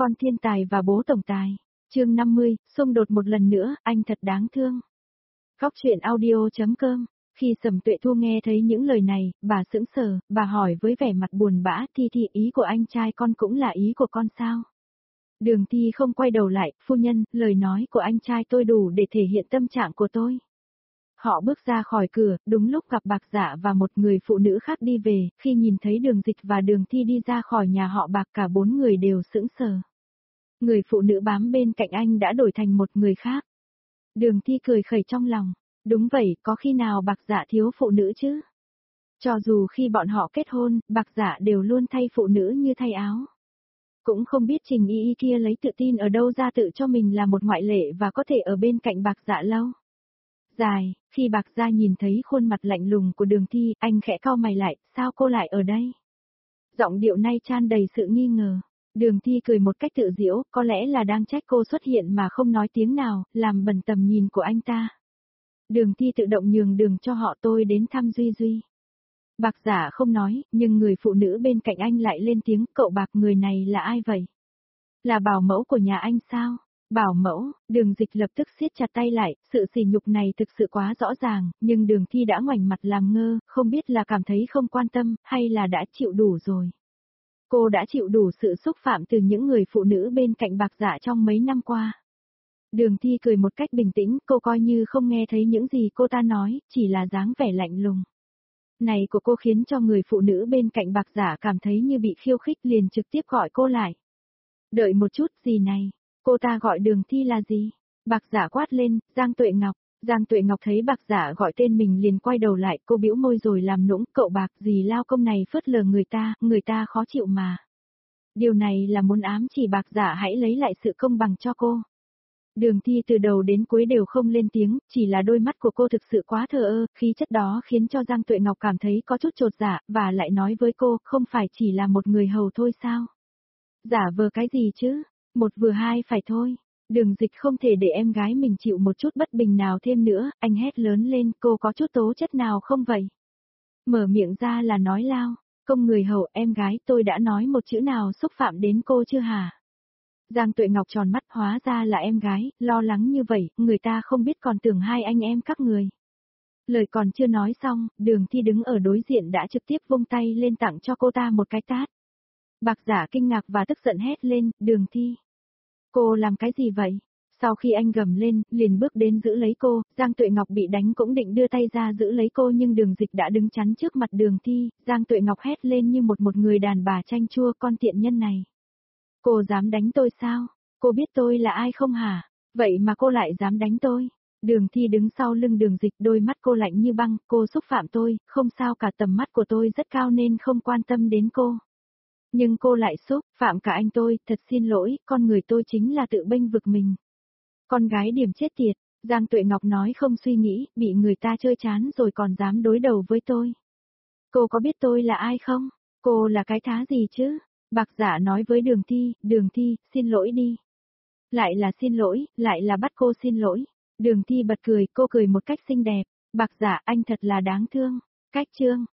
Con thiên tài và bố tổng tài. Chương 50, xung đột một lần nữa, anh thật đáng thương. Góc truyện audio.com. Khi Sầm Tuệ Thu nghe thấy những lời này, bà sững sờ, bà hỏi với vẻ mặt buồn bã, Thi ý của anh trai con cũng là ý của con sao? Đường Thi không quay đầu lại, phu nhân, lời nói của anh trai tôi đủ để thể hiện tâm trạng của tôi. Họ bước ra khỏi cửa, đúng lúc gặp Bạc Dạ và một người phụ nữ khác đi về, khi nhìn thấy Đường Dịch và Đường Thi đi ra khỏi nhà họ Bạc cả bốn người đều sững sờ. Người phụ nữ bám bên cạnh anh đã đổi thành một người khác. Đường Thi cười khẩy trong lòng, đúng vậy, có khi nào Bạc Dạ thiếu phụ nữ chứ? Cho dù khi bọn họ kết hôn, Bạc Dạ đều luôn thay phụ nữ như thay áo. Cũng không biết Trình Y kia lấy tự tin ở đâu ra tự cho mình là một ngoại lệ và có thể ở bên cạnh Bạc Dạ lâu. Dài, khi Bạc Dạ nhìn thấy khuôn mặt lạnh lùng của Đường Thi, anh khẽ cau mày lại, sao cô lại ở đây? Giọng điệu nay tràn đầy sự nghi ngờ. Đường Thi cười một cách tự giễu, có lẽ là đang trách cô xuất hiện mà không nói tiếng nào, làm bẩn tầm nhìn của anh ta. Đường Thi tự động nhường đường cho họ, tôi đến thăm Duy Duy. Bạc Dạ không nói, nhưng người phụ nữ bên cạnh anh lại lên tiếng, cậu Bạc, người này là ai vậy? Là bảo mẫu của nhà anh sao? Bảo mẫu, Đường Dịch lập tức siết chặt tay lại, sự sỉ nhục này thực sự quá rõ ràng, nhưng Đường Thi đã ngoảnh mặt làm ngơ, không biết là cảm thấy không quan tâm, hay là đã chịu đủ rồi. Cô đã chịu đủ sự xúc phạm từ những người phụ nữ bên cạnh Bạc Dạ trong mấy năm qua. Đường Thi cười một cách bình tĩnh, cô coi như không nghe thấy những gì cô ta nói, chỉ là dáng vẻ lạnh lùng. Này của cô khiến cho người phụ nữ bên cạnh Bạc Dạ cảm thấy như bị khiêu khích, liền trực tiếp gọi cô lại. Đợi một chút, gì này? Cô ta gọi Đường Thi là gì? Bạc Dạ quát lên, Giang Tuệ Ngọc. Giang Tuệ Ngọc thấy Bạc Dạ gọi tên mình liền quay đầu lại, cô bĩu môi rồi làm nũng, cậu Bạc, gì lao công này phớt lờ người ta khó chịu mà. Điều này là muốn ám chỉ Bạc Dạ hãy lấy lại sự công bằng cho cô. Đường Thi từ đầu đến cuối đều không lên tiếng, chỉ là đôi mắt của cô thực sự quá thờ ơ, khí chất đó khiến cho Giang Tuệ Ngọc cảm thấy có chút chột dạ, và lại nói với cô, không phải chỉ là một người hầu thôi sao? Giả vờ cái gì chứ? Một vừa hai phải thôi. Đường Dịch không thể để em gái mình chịu một chút bất bình nào thêm nữa, anh hét lớn lên, cô có chút tố chất nào không vậy? Mở miệng ra là nói lao, công người hầu, em gái, tôi đã nói một chữ nào xúc phạm đến cô chưa hả? Giang Tuệ Ngọc tròn mắt, hóa ra là em gái, lo lắng như vậy, người ta không biết còn tưởng hai anh em các người. Lời còn chưa nói xong, Đường Thi đứng ở đối diện đã trực tiếp vung tay lên tặng cho cô ta một cái tát. Bạc Dạ kinh ngạc và tức giận hét lên, Đường Thi. Cô làm cái gì vậy? Sau khi anh gầm lên, liền bước đến giữ lấy cô, Giang Tuệ Ngọc bị đánh cũng định đưa tay ra giữ lấy cô nhưng Đường Dịch đã đứng chắn trước mặt Đường Thi, Giang Tuệ Ngọc hét lên như một người đàn bà chanh chua, con tiện nhân này. Cô dám đánh tôi sao? Cô biết tôi là ai không hả? Vậy mà cô lại dám đánh tôi. Đường Thi đứng sau lưng Đường Dịch, đôi mắt cô lạnh như băng, cô xúc phạm tôi, không sao cả, tầm mắt của tôi rất cao nên không quan tâm đến cô. Nhưng cô lại xúc phạm cả anh tôi, thật xin lỗi, con người tôi chính là tự bênh vực mình. Con gái điểm chết tiệt, Giang Tuệ Ngọc nói không suy nghĩ, bị người ta chơi chán rồi còn dám đối đầu với tôi. Cô có biết tôi là ai không? Cô là cái thá gì chứ? Bạc Dạ nói với Đường Thi, xin lỗi đi. Lại là xin lỗi, lại là bắt cô xin lỗi. Đường Thi bật cười, cô cười một cách xinh đẹp. Bạc Dạ, anh thật là đáng thương. Cách chương.